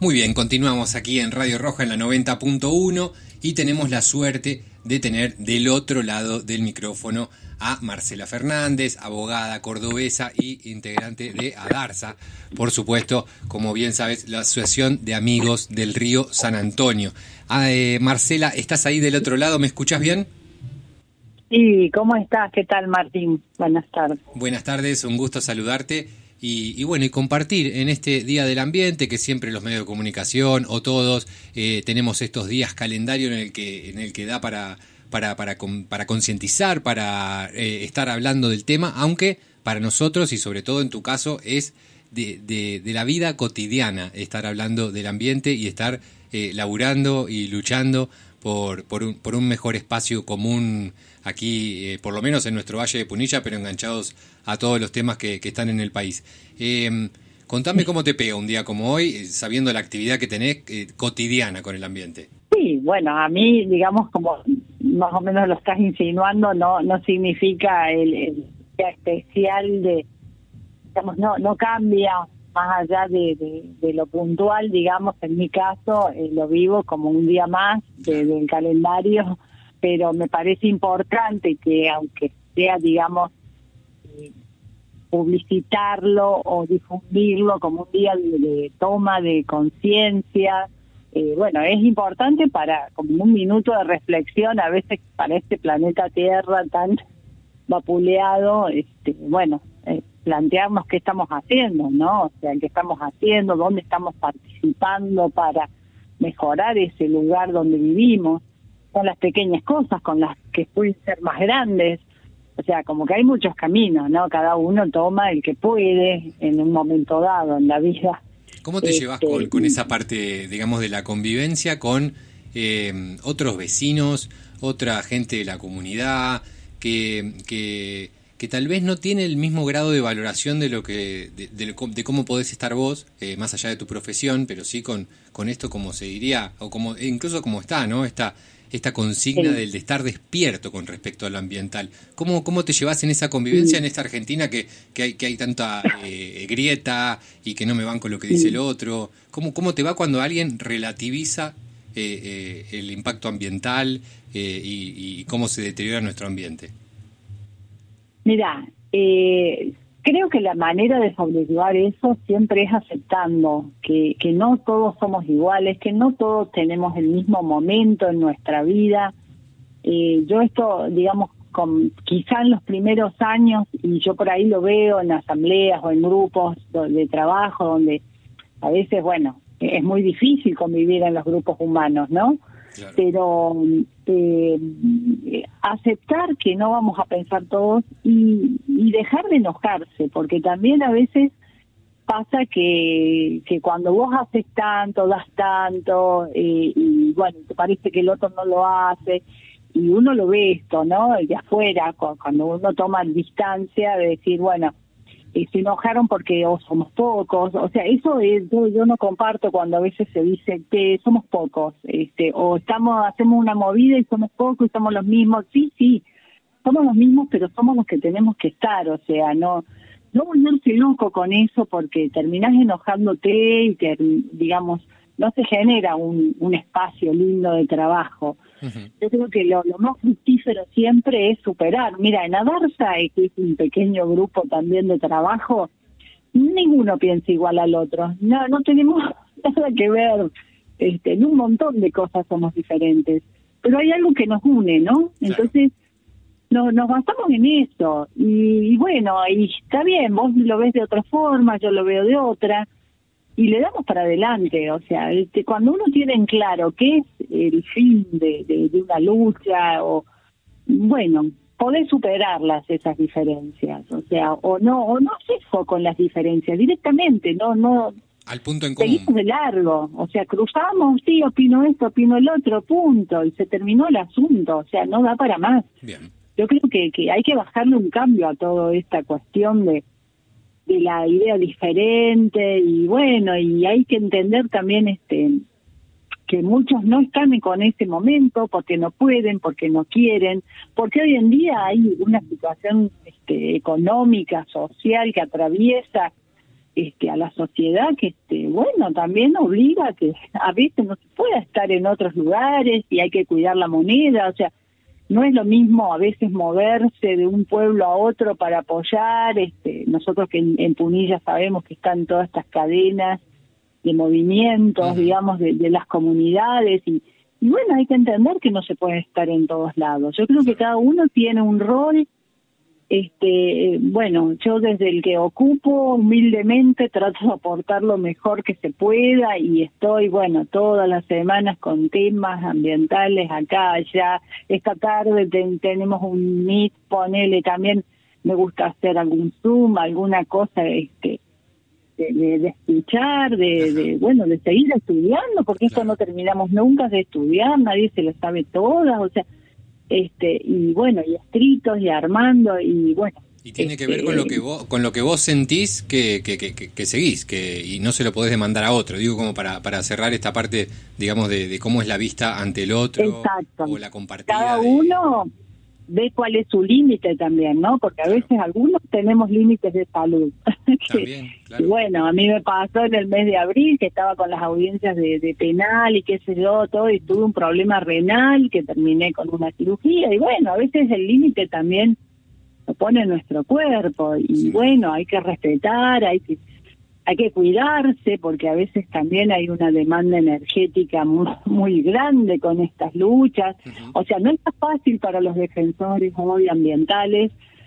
Muy bien, continuamos aquí en Radio Roja en la 90.1 y tenemos la suerte de tener del otro lado del micrófono a Marcela Fernández, abogada cordobesa y integrante de ADARSA, por supuesto, como bien sabes, la Asociación de Amigos del Río San Antonio. Marcela, ¿estás ahí del otro lado? ¿Me escuchás bien? Sí, ¿cómo estás? ¿Qué tal, Martín? Buenas tardes. Buenas tardes, un gusto saludarte. Y bueno, y compartir en este Día del Ambiente, que siempre los medios de comunicación o todos tenemos estos días calendario en el que da para concientizar, para estar hablando del tema, aunque para nosotros y sobre todo en tu caso es de la vida cotidiana estar hablando del ambiente y estar laburando y luchando por un mejor espacio común aquí, por lo menos en nuestro Valle de Punilla, pero enganchados a todos los temas que están en el país. Contame cómo te pega un día como hoy, sabiendo la actividad que tenés cotidiana con el ambiente. Sí, bueno, a mí, digamos, como más o menos lo estás insinuando, no significa el día especial de, digamos, no cambia más allá de lo puntual, digamos, en mi caso lo vivo como un día más del calendario, pero me parece importante que aunque sea, digamos, publicitarlo o difundirlo como un día de toma de conciencia, bueno, es importante para como un minuto de reflexión a veces para este planeta Tierra tan vapuleado, bueno, plantearnos qué estamos haciendo, ¿no? O sea, qué estamos haciendo, dónde estamos participando para mejorar ese lugar donde vivimos, con las pequeñas cosas, con las que pueden ser más grandes. O sea, como que hay muchos caminos, ¿no? Cada uno toma el que puede en un momento dado en la vida. ¿Cómo te llevas con esa parte, digamos, de la convivencia con otros vecinos, otra gente de la comunidad, que tal vez no tiene el mismo grado de valoración de lo que de cómo podés estar vos, más allá de tu profesión, pero sí con esto, como se diría, o como incluso como está, ¿no? Esta consigna de estar despierto con respecto a lo ambiental. ¿Cómo te llevas en esa convivencia en esta Argentina que hay tanta grieta y que no me van con lo que dice el otro? ¿Cómo te va cuando alguien relativiza el impacto ambiental y cómo se deteriora nuestro ambiente? Mira, creo que la manera de sobrellevar eso siempre es aceptando que no todos somos iguales, que no todos tenemos el mismo momento en nuestra vida. Yo esto, digamos, quizá en los primeros años, y yo por ahí lo veo en asambleas o en grupos de trabajo, donde a veces, bueno, es muy difícil convivir en los grupos humanos, ¿no? Claro. Pero aceptar que no vamos a pensar todos y dejar de enojarse, porque también a veces pasa que cuando vos haces tanto, das tanto, y bueno, te parece que el otro no lo hace, y uno lo ve esto, ¿no? De afuera, cuando uno toma distancia de decir, bueno, se enojaron porque somos pocos, o sea, eso yo no comparto cuando a veces se dice que somos pocos, o hacemos una movida y somos pocos y somos los mismos. Sí, somos los mismos, pero somos los que tenemos que estar, o sea, no volverse loco con eso porque terminás enojándote y digamos, no se genera un espacio lindo de trabajo. Uh-huh. Yo creo que lo más fructífero siempre es superar. Mira, en ADARSA, que es un pequeño grupo también de trabajo, ninguno piensa igual al otro. No tenemos nada que ver. En un montón de cosas somos diferentes. Pero hay algo que nos une, ¿no? Entonces, nos basamos en eso. Y bueno, y está bien, vos lo ves de otra forma, yo lo veo de otra. Y le damos para adelante, o sea, cuando uno tiene en claro qué es el fin de una lucha, o bueno, podés superarlas esas diferencias, o sea, o no haces foco en las diferencias directamente, no al punto en común. Seguimos de largo, o sea, cruzamos, sí, opino esto, opino el otro, punto, y se terminó el asunto, o sea, no da para más. Bien. Yo creo que hay que bajarle un cambio a toda esta cuestión de la idea diferente, y bueno, y hay que entender también que muchos no están con ese momento porque no pueden, porque no quieren, porque hoy en día hay una situación económica, social que atraviesa a la sociedad que, bueno, también obliga a que a veces no se pueda estar en otros lugares y hay que cuidar la moneda, o sea, no es lo mismo a veces moverse de un pueblo a otro para apoyar, nosotros que en Punilla sabemos que están todas estas cadenas de movimientos, digamos, de las comunidades, y bueno, hay que entender que no se puede estar en todos lados. Yo creo que cada uno tiene un rol. Bueno, yo desde el que ocupo humildemente trato de aportar lo mejor que se pueda y estoy, bueno, todas las semanas con temas ambientales acá, allá. Esta tarde tenemos un Meet, ponele, también me gusta hacer algún Zoom, alguna cosa, de escuchar, bueno, de seguir estudiando, porque esto no terminamos nunca de estudiar, nadie se lo sabe todas, o sea, y bueno, y escritos y armando y bueno. Y tiene que ver con lo que vos sentís que seguís, y no se lo podés demandar a otro. Digo, como para cerrar esta parte, digamos, de cómo es la vista ante el otro. Exacto. O la compartida. Cada uno ve cuál es su límite también, ¿no? Porque a veces algunos tenemos límites de salud. También, claro. Y bueno, a mí me pasó en el mes de abril que estaba con las audiencias de penal y qué sé yo, todo, y tuve un problema renal que terminé con una cirugía. Y bueno, a veces el límite también lo pone nuestro cuerpo. Y sí, bueno, hay que respetar, hay que cuidarse, porque a veces también hay una demanda energética muy, muy grande con estas luchas. O sea, no es tan fácil para los defensores hoy ambientales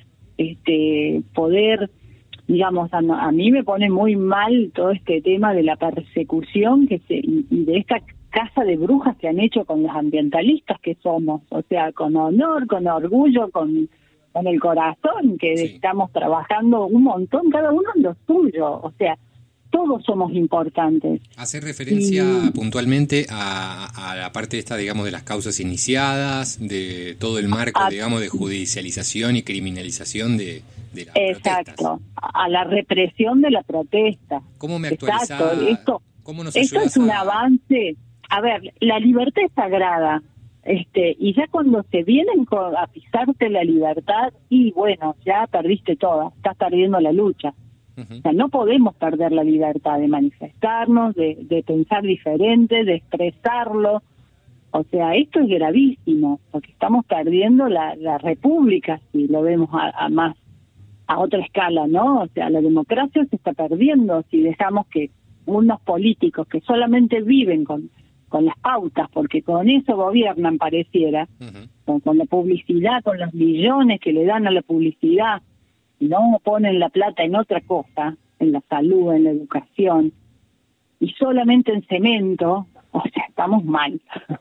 poder, digamos, a mí me pone muy mal todo este tema de la persecución y de esta casa de brujas que han hecho con los ambientalistas que somos. O sea, con honor, con orgullo, con el corazón, que sí, estamos trabajando un montón, cada uno en lo suyo. O sea, todos somos importantes. Hace referencia puntualmente a la parte esta, digamos, de las causas iniciadas, de todo el marco, digamos, de judicialización y criminalización de las exacto, protestas. A la represión de la protesta. ¿Cómo me actualizás? Exacto, ¿Cómo nos esto es un avance. A ver, la libertad es sagrada. Y ya cuando se vienen a pisarte la libertad, y bueno, ya perdiste toda, estás perdiendo la lucha. O sea, no podemos perder la libertad de manifestarnos, de pensar diferente, de expresarlo. O sea, esto es gravísimo, porque estamos perdiendo la república, si lo vemos a otra escala, ¿no? O sea, la democracia se está perdiendo si dejamos que unos políticos que solamente viven con las pautas, porque con eso gobiernan, pareciera, con la publicidad, con los millones que le dan a la publicidad, no ponen la plata en otra cosa, en la salud, en la educación, y solamente en cemento. O sea, estamos mal,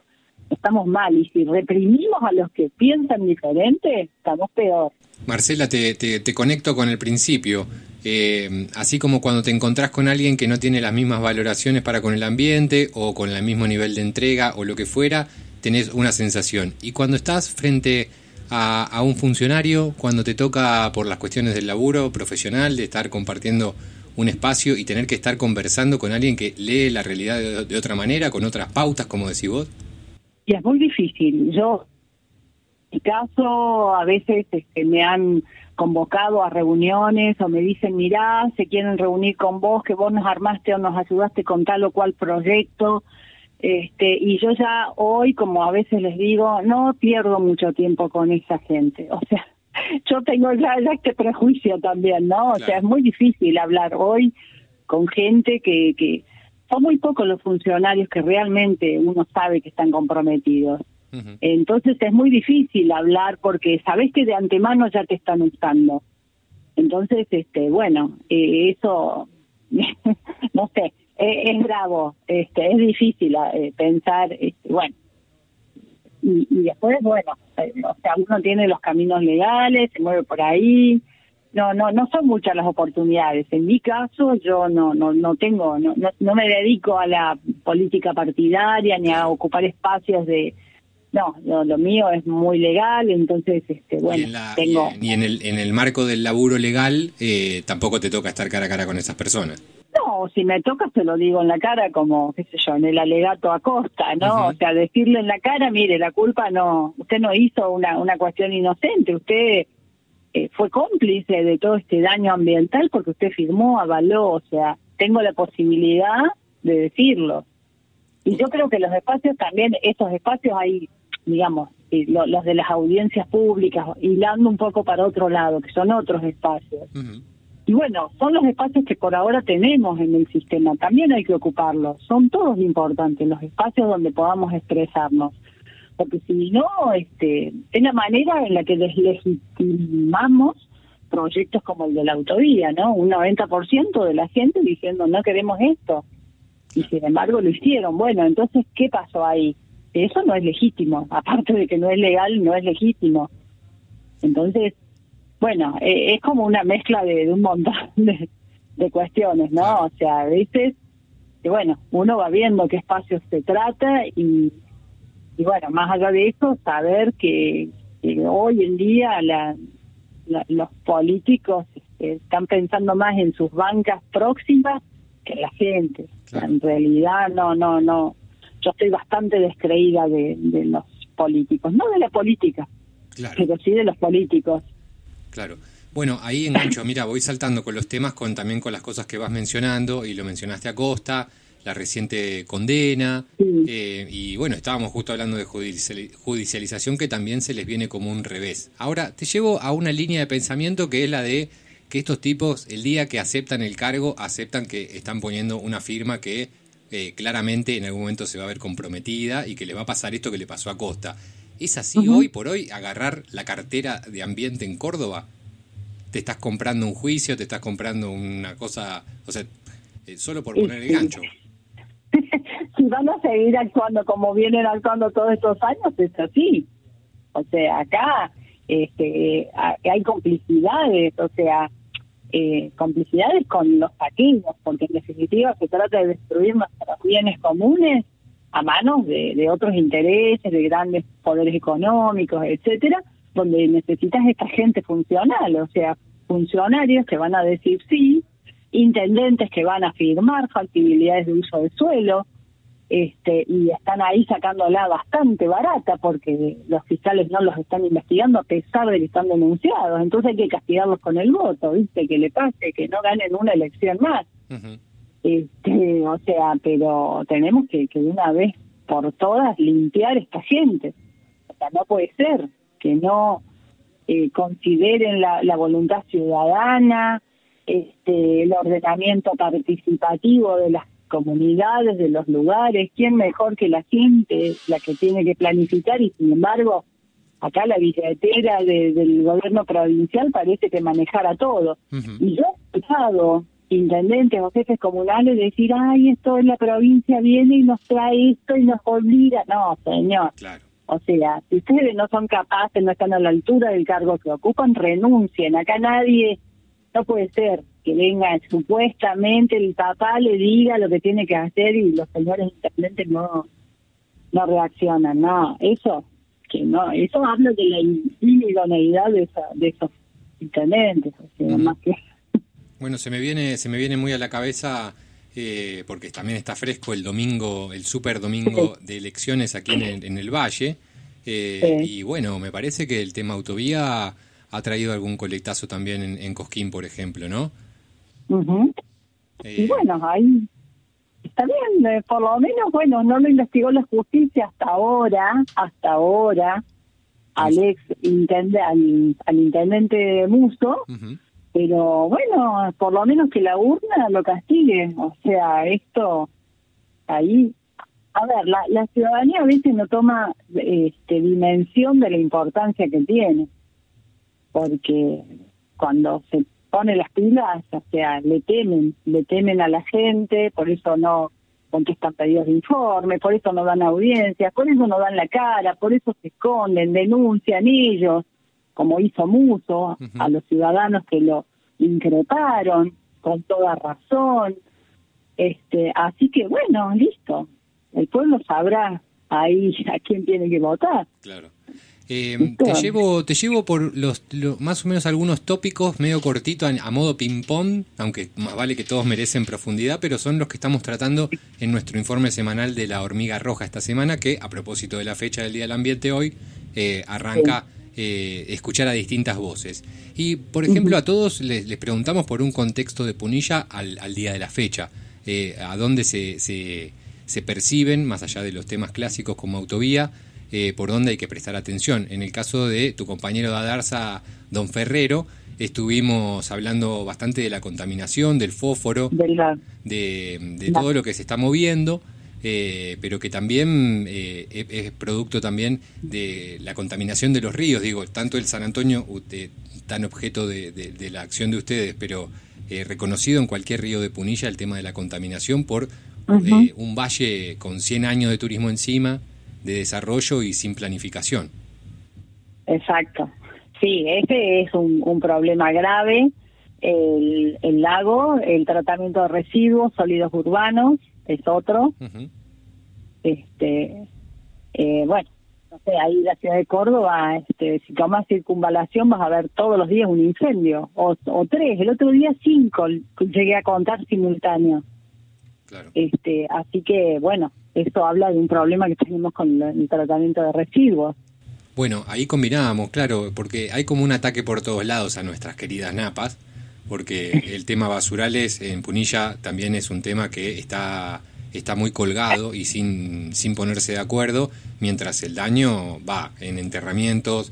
y si reprimimos a los que piensan diferente, estamos peor. Marcela, te conecto con el principio. Así como cuando te encontrás con alguien que no tiene las mismas valoraciones para con el ambiente o con el mismo nivel de entrega o lo que fuera, tenés una sensación. Y cuando estás frente a un funcionario, cuando te toca por las cuestiones del laburo profesional, de estar compartiendo un espacio y tener que estar conversando con alguien que lee la realidad de otra manera, con otras pautas, como decís vos. Y es muy difícil. Yo, en mi caso, a veces me han convocado a reuniones o me dicen, mirá, se quieren reunir con vos, que vos nos armaste o nos ayudaste con tal o cual proyecto. Y yo ya hoy, como a veces les digo, no pierdo mucho tiempo con esa gente. O sea, yo tengo ya este prejuicio también, ¿no? O sea, es muy difícil hablar hoy con gente que son muy pocos los funcionarios que realmente uno sabe que están comprometidos. Entonces es muy difícil hablar porque sabés que de antemano ya te están usando. Entonces, bueno, eso, no sé, es bravo, es difícil pensar, bueno. Y después, bueno, o sea, uno tiene los caminos legales, se mueve por ahí. No son muchas las oportunidades. En mi caso, yo no me dedico a la política partidaria ni a ocupar espacios de... No, lo mío es muy legal, entonces, bueno, tengo... Y en el marco del laburo legal, tampoco te toca estar cara a cara con esas personas. No, si me toca se lo digo en la cara, como, qué sé yo, en el alegato Acosta, ¿no? O sea, decirle en la cara, mire, la culpa no... Usted no hizo una cuestión inocente, usted... fue cómplice de todo este daño ambiental porque usted firmó, avaló, o sea, tengo la posibilidad de decirlo. Y yo creo que los espacios también, estos espacios hay, digamos, los de las audiencias públicas, hilando un poco para otro lado, que son otros espacios. Uh-huh. Y bueno, son los espacios que por ahora tenemos en el sistema, también hay que ocuparlos, son todos importantes, los espacios donde podamos expresarnos. Porque si no, es la manera en la que deslegitimamos proyectos como el de la autovía, ¿no? Un 90% de la gente diciendo no queremos esto, y sin embargo lo hicieron. Bueno, entonces, ¿qué pasó ahí? Eso no es legítimo, aparte de que no es legal, no es legítimo. Entonces, bueno, es como una mezcla de un montón de cuestiones, ¿no? O sea, a veces, bueno, uno va viendo qué espacios se trata y bueno, más allá de eso, saber que hoy en día los políticos están pensando más en sus bancas próximas que en la gente. Claro. En realidad, no. Yo estoy bastante descreída de los políticos, no de la política, claro, pero sí de los políticos. Claro. Bueno, ahí engancho, mira, voy saltando con los temas, también con las cosas que vas mencionando, y lo mencionaste a Costa, la reciente condena, sí. Y bueno, estábamos justo hablando de judicialización, que también se les viene como un revés. Ahora, te llevo a una línea de pensamiento que es la de que estos tipos, el día que aceptan el cargo, aceptan que están poniendo una firma que claramente en algún momento se va a ver comprometida y que le va a pasar esto que le pasó a Costa. ¿Es así hoy por hoy agarrar la cartera de ambiente en Córdoba? ¿Te estás comprando un juicio? ¿Te estás comprando una cosa? O sea, solo por poner el gancho. Si van a seguir actuando como vienen actuando todos estos años, es así. O sea, acá hay complicidades, o sea, complicidades con los saqueos, porque en definitiva se trata de destruir nuestros bienes comunes a manos de otros intereses, de grandes poderes económicos, etcétera, donde necesitas esta gente funcional, o sea, funcionarios que van a decir sí, intendentes que van a firmar factibilidades de uso de suelo, y están ahí sacándola bastante barata porque los fiscales no los están investigando a pesar de que están denunciados. Entonces hay que castigarlos con el voto, ¿viste? Que le pase, que no ganen una elección más. Uh-huh. O sea, pero tenemos que de una vez por todas limpiar esta gente. O sea, no puede ser que no consideren la voluntad ciudadana, el ordenamiento participativo de las comunidades, de los lugares. ¿Quién mejor que la gente, la que tiene que planificar? Y sin embargo, acá la billetera del gobierno provincial parece que manejara todo. Uh-huh. Y yo he escuchado intendentes o jefes comunales decir, ay, esto en la provincia viene y nos trae esto y nos obliga. No, señor. Claro. O sea, si ustedes no son capaces, no están a la altura del cargo que ocupan, renuncien. Acá nadie, no puede ser que venga supuestamente el papá le diga lo que tiene que hacer y los señores intendentes no reaccionan. No, eso habla de la idoneidad de esos intendentes. O sea, uh-huh. Más que... Bueno, se me viene muy a la cabeza, porque también está fresco el domingo, el super domingo de elecciones aquí en el Valle, y bueno, me parece que el tema autovía ha traído algún colectazo también en Cosquín, por ejemplo, ¿no? Uh-huh. Y bueno, ahí está bien, por lo menos, bueno, no lo investigó la justicia hasta ahora, al intendente Musso, uh-huh. Pero bueno, por lo menos que la urna lo castigue. O sea, esto ahí, a ver, la ciudadanía a veces no toma dimensión de la importancia que tiene, porque cuando se pone las pilas, o sea, le temen a la gente, por eso no contestan pedidos de informe, por eso no dan audiencias, por eso no dan la cara, por eso se esconden, denuncian ellos, como hizo Musso, uh-huh. A los ciudadanos que lo increparon con toda razón. Así que bueno, listo. El pueblo sabrá ahí a quién tiene que votar. Claro. Te llevo por más o menos algunos tópicos medio cortitos a modo ping-pong, aunque más vale que todos merecen profundidad, pero son los que estamos tratando en nuestro informe semanal de la hormiga roja esta semana, que a propósito de la fecha del Día del Ambiente hoy, arranca escuchar a distintas voces. Y, por ejemplo, a todos les preguntamos por un contexto de Punilla al día de la fecha, a dónde se perciben, más allá de los temas clásicos como autovía, por dónde hay que prestar atención. En el caso de tu compañero de Adarsa, don Ferrero, estuvimos hablando bastante de la contaminación, del fósforo, de todo lo que se está moviendo, pero que también es producto también de la contaminación de los ríos. Digo, tanto el San Antonio, tan objeto de la acción de ustedes, pero reconocido en cualquier río de Punilla el tema de la contaminación por un valle con 100 años de turismo encima, de desarrollo y sin planificación. Exacto. Sí, ese es un problema grave. El lago, el tratamiento de residuos sólidos urbanos es otro. Bueno, no sé, ahí en la ciudad de Córdoba, si tomas circunvalación vas a ver todos los días un incendio, o 3, el otro día 5 llegué a contar simultáneos. Claro. Así que, bueno, esto habla de un problema que tenemos con el tratamiento de residuos. Bueno, ahí combinábamos, claro, porque hay como un ataque por todos lados a nuestras queridas napas, porque el tema basurales en Punilla también es un tema que está muy colgado y sin ponerse de acuerdo, mientras el daño va en enterramientos,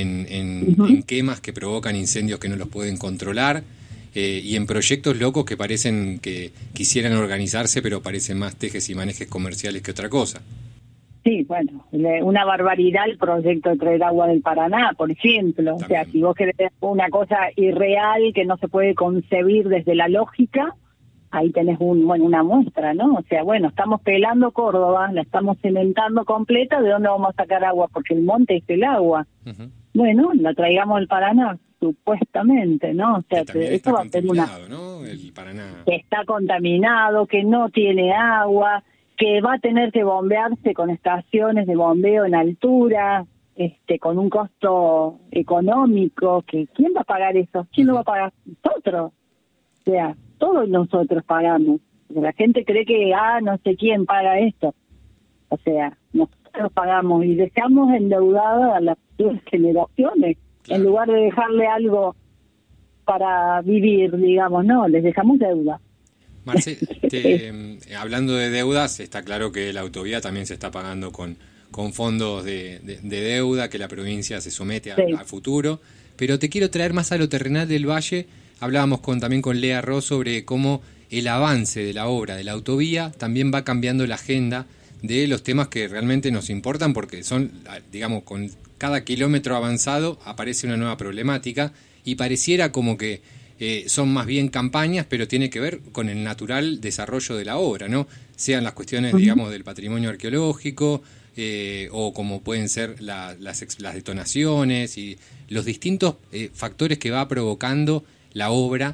en quemas que provocan incendios que no los pueden controlar, y en proyectos locos que parecen que quisieran organizarse, pero parecen más tejes y manejes comerciales que otra cosa. Sí, bueno, una barbaridad el proyecto de traer agua del Paraná, por ejemplo. También. O sea, si vos querés una cosa irreal que no se puede concebir desde la lógica, ahí tenés una muestra, ¿no? O sea, bueno, estamos pelando Córdoba, la estamos cementando completa, ¿de dónde vamos a sacar agua? Porque el monte es el agua. Bueno, la traigamos al Paraná, supuestamente, ¿no? O sea, esto va a ser ¿no? El Paraná. Que está contaminado, que no tiene agua, que va a tener que bombearse con estaciones de bombeo en altura, con un costo económico, que ¿quién va a pagar eso? ¿Quién lo va a pagar? Nosotros. O sea, todos nosotros pagamos. La gente cree que, no sé quién paga esto. O sea, nosotros pagamos y dejamos endeudadas a las futuras generaciones. Claro. En lugar de dejarle algo para vivir, digamos, no, les dejamos deuda. Marce, hablando de deudas, está claro que la autovía también se está pagando con fondos de deuda que la provincia se somete a futuro, pero te quiero traer más a lo terrenal del Valle. Hablábamos también con Lea Ross sobre cómo el avance de la obra de la autovía también va cambiando la agenda de los temas que realmente nos importan, porque son, digamos, con cada kilómetro avanzado aparece una nueva problemática y pareciera como que son más bien campañas, pero tiene que ver con el natural desarrollo de la obra, ¿no? Sean las cuestiones, digamos, del patrimonio arqueológico, o como pueden ser las detonaciones y los distintos factores que va provocando la obra,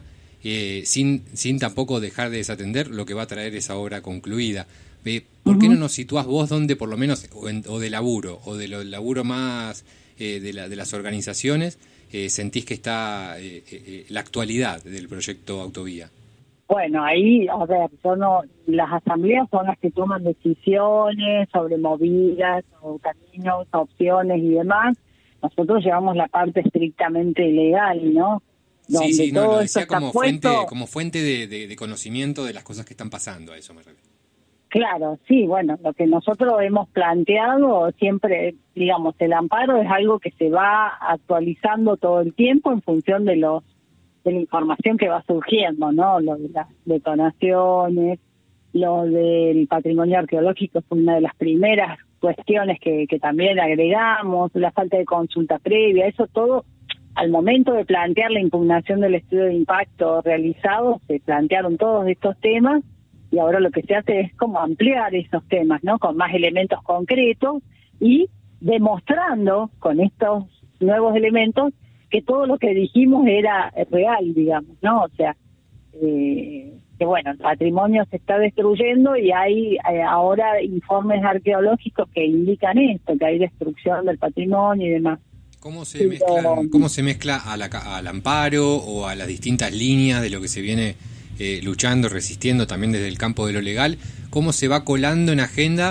sin tampoco dejar de desatender lo que va a traer esa obra concluida. ¿Por qué no nos situás vos donde, por lo menos, o de laburo, o de laburo más de las organizaciones, sentís que está la actualidad del proyecto Autovía? Bueno, ahí, a ver, las asambleas son las que toman decisiones sobre movidas, o caminos, opciones y demás. Nosotros llevamos la parte estrictamente legal, ¿no? Donde sí, todo lo decía esto como fuente de conocimiento de las cosas que están pasando, a eso me refiero. Claro, sí, bueno, lo que nosotros hemos planteado siempre, digamos, el amparo es algo que se va actualizando todo el tiempo en función de la información que va surgiendo, ¿no? Lo de las detonaciones, lo del patrimonio arqueológico fue una de las primeras cuestiones que también agregamos, la falta de consulta previa, eso todo, al momento de plantear la impugnación del estudio de impacto realizado, se plantearon todos estos temas. Y ahora lo que se hace es como ampliar esos temas, ¿no? Con más elementos concretos y demostrando con estos nuevos elementos que todo lo que dijimos era real, digamos, ¿no? O sea, que bueno, el patrimonio se está destruyendo y hay ahora informes arqueológicos que indican esto, que hay destrucción del patrimonio y demás. ¿Cómo se mezcla al amparo o a las distintas líneas de lo que se viene luchando, resistiendo también desde el campo de lo legal? ¿Cómo se va colando en agenda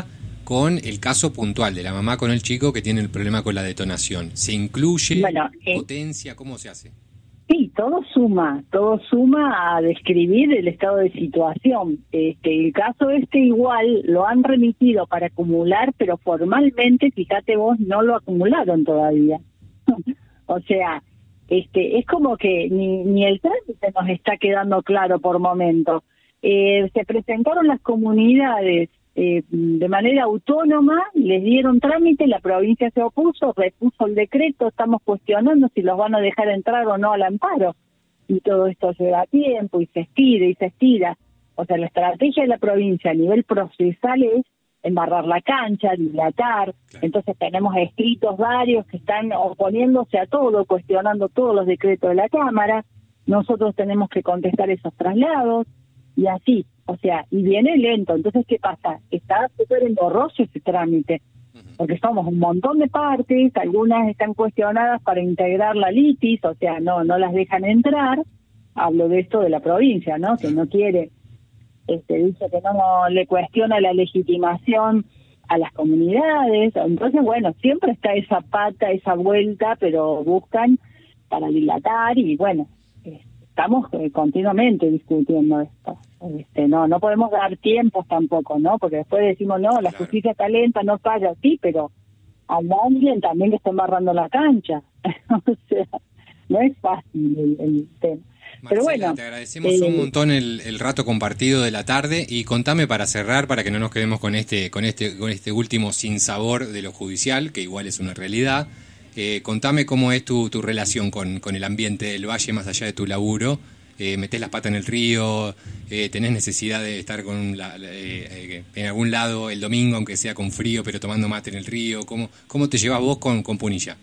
con el caso puntual de la mamá con el chico que tiene el problema con la detonación. ¿Se incluye, potencia? ¿Cómo se hace? Sí, todo suma a describir el estado de situación. El caso igual lo han remitido para acumular, pero formalmente, fíjate vos, no lo acumularon todavía. O sea, es como que ni el trámite nos está quedando claro por momentos. Se presentaron las comunidades de manera autónoma, les dieron trámite, la provincia se opuso, repuso el decreto, estamos cuestionando si los van a dejar entrar o no al amparo. Y todo esto lleva tiempo y se estira. O sea, la estrategia de la provincia a nivel procesal es embarrar la cancha, dilatar. Claro. Entonces tenemos escritos varios que están oponiéndose a todo, cuestionando todos los decretos de la Cámara. Nosotros tenemos que contestar esos traslados y así. O sea, y viene lento. Entonces, ¿qué pasa? Está súper engorroso ese trámite, porque somos un montón de partes, algunas están cuestionadas para integrar la litis, o sea, no las dejan entrar. Hablo de esto de la provincia, ¿no? Que no quiere, dice que no le cuestiona la legitimación a las comunidades. Entonces, bueno, siempre está esa pata, esa vuelta, pero buscan para dilatar y bueno, estamos continuamente discutiendo esto. No podemos dar tiempos tampoco, ¿no? Porque después decimos, no, la justicia está lenta, no falla, sí, pero hay alguien también que está embarrando la cancha. O sea, no es fácil el tema. Marcela, pero bueno, te agradecemos un montón el rato compartido de la tarde y contame para cerrar, para que no nos quedemos con este último sinsabor de lo judicial, que igual es una realidad. Contame cómo es tu relación con el ambiente del valle más allá de tu laburo. ¿Metés las patas en el río? ¿Tenés necesidad de estar en algún lado el domingo, aunque sea con frío, pero tomando mate en el río? ¿Cómo te llevas vos con Punilla?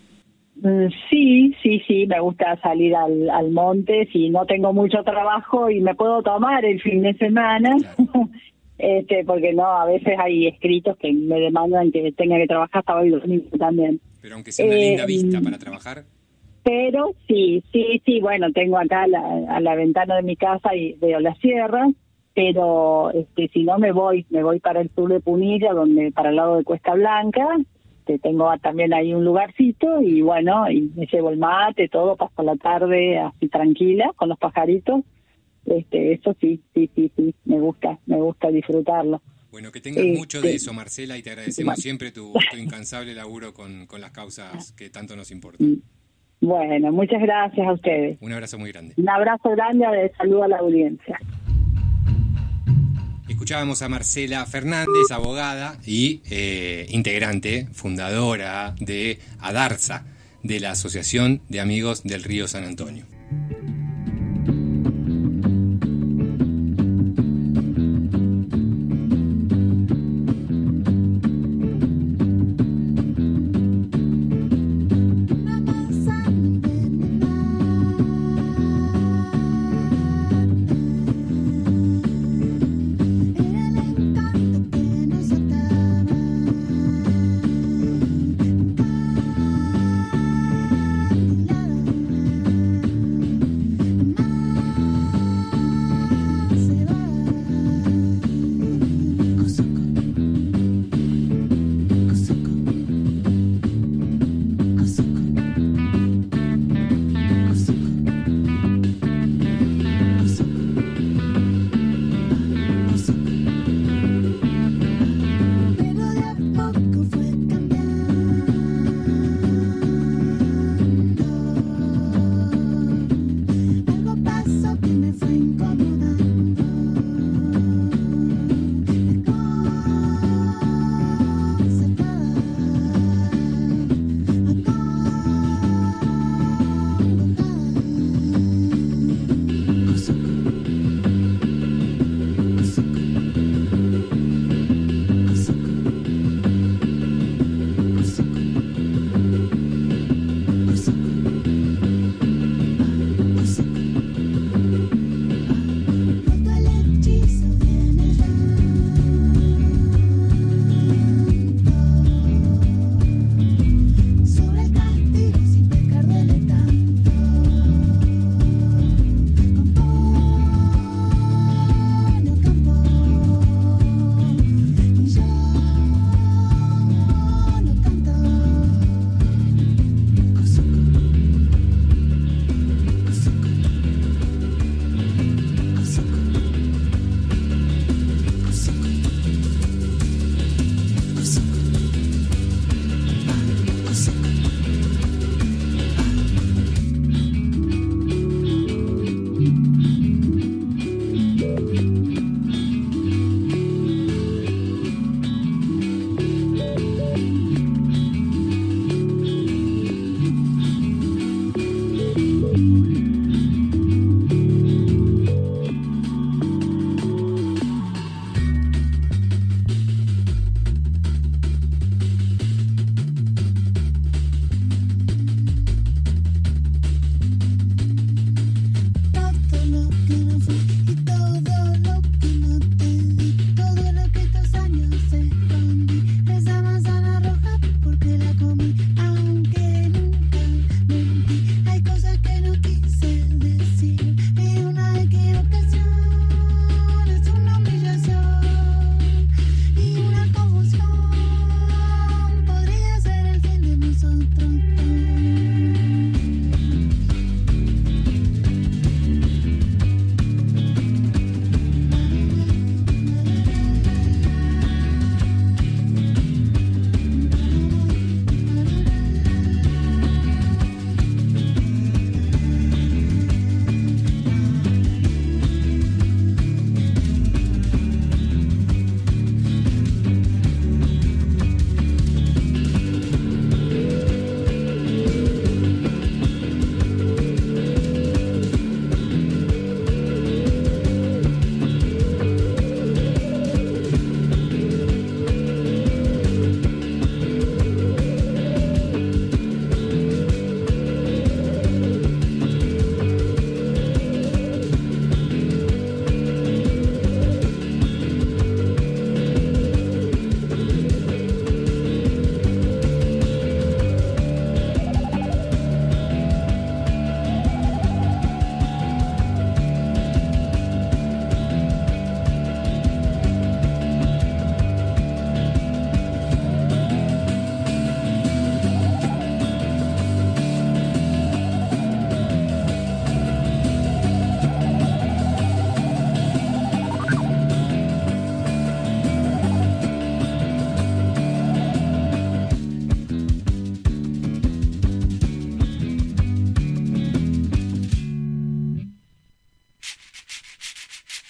Sí, me gusta salir al monte si no tengo mucho trabajo y me puedo tomar el fin de semana. Claro. Porque no, a veces hay escritos que me demandan que tenga que trabajar sábado y domingo también. Pero aunque sea una linda vista para trabajar. Pero sí, bueno, tengo acá a la ventana de mi casa y veo las sierras, pero si no me voy para el sur de Punilla, para el lado de Cuesta Blanca. Tengo también ahí un lugarcito y bueno, y me llevo el mate, todo, paso la tarde así tranquila con los pajaritos. Eso sí, me gusta disfrutarlo. Bueno, que tengas mucho de eso, Marcela, y te agradecemos siempre tu incansable laburo con las causas que tanto nos importan. Bueno, muchas gracias a ustedes. Un abrazo muy grande. Un abrazo grande, saludo a la audiencia. Escuchábamos a Marcela Fernández, abogada y integrante, fundadora de ADARSA, de la Asociación de Amigos del Río San Antonio. Algo pasó que me fue incomodando.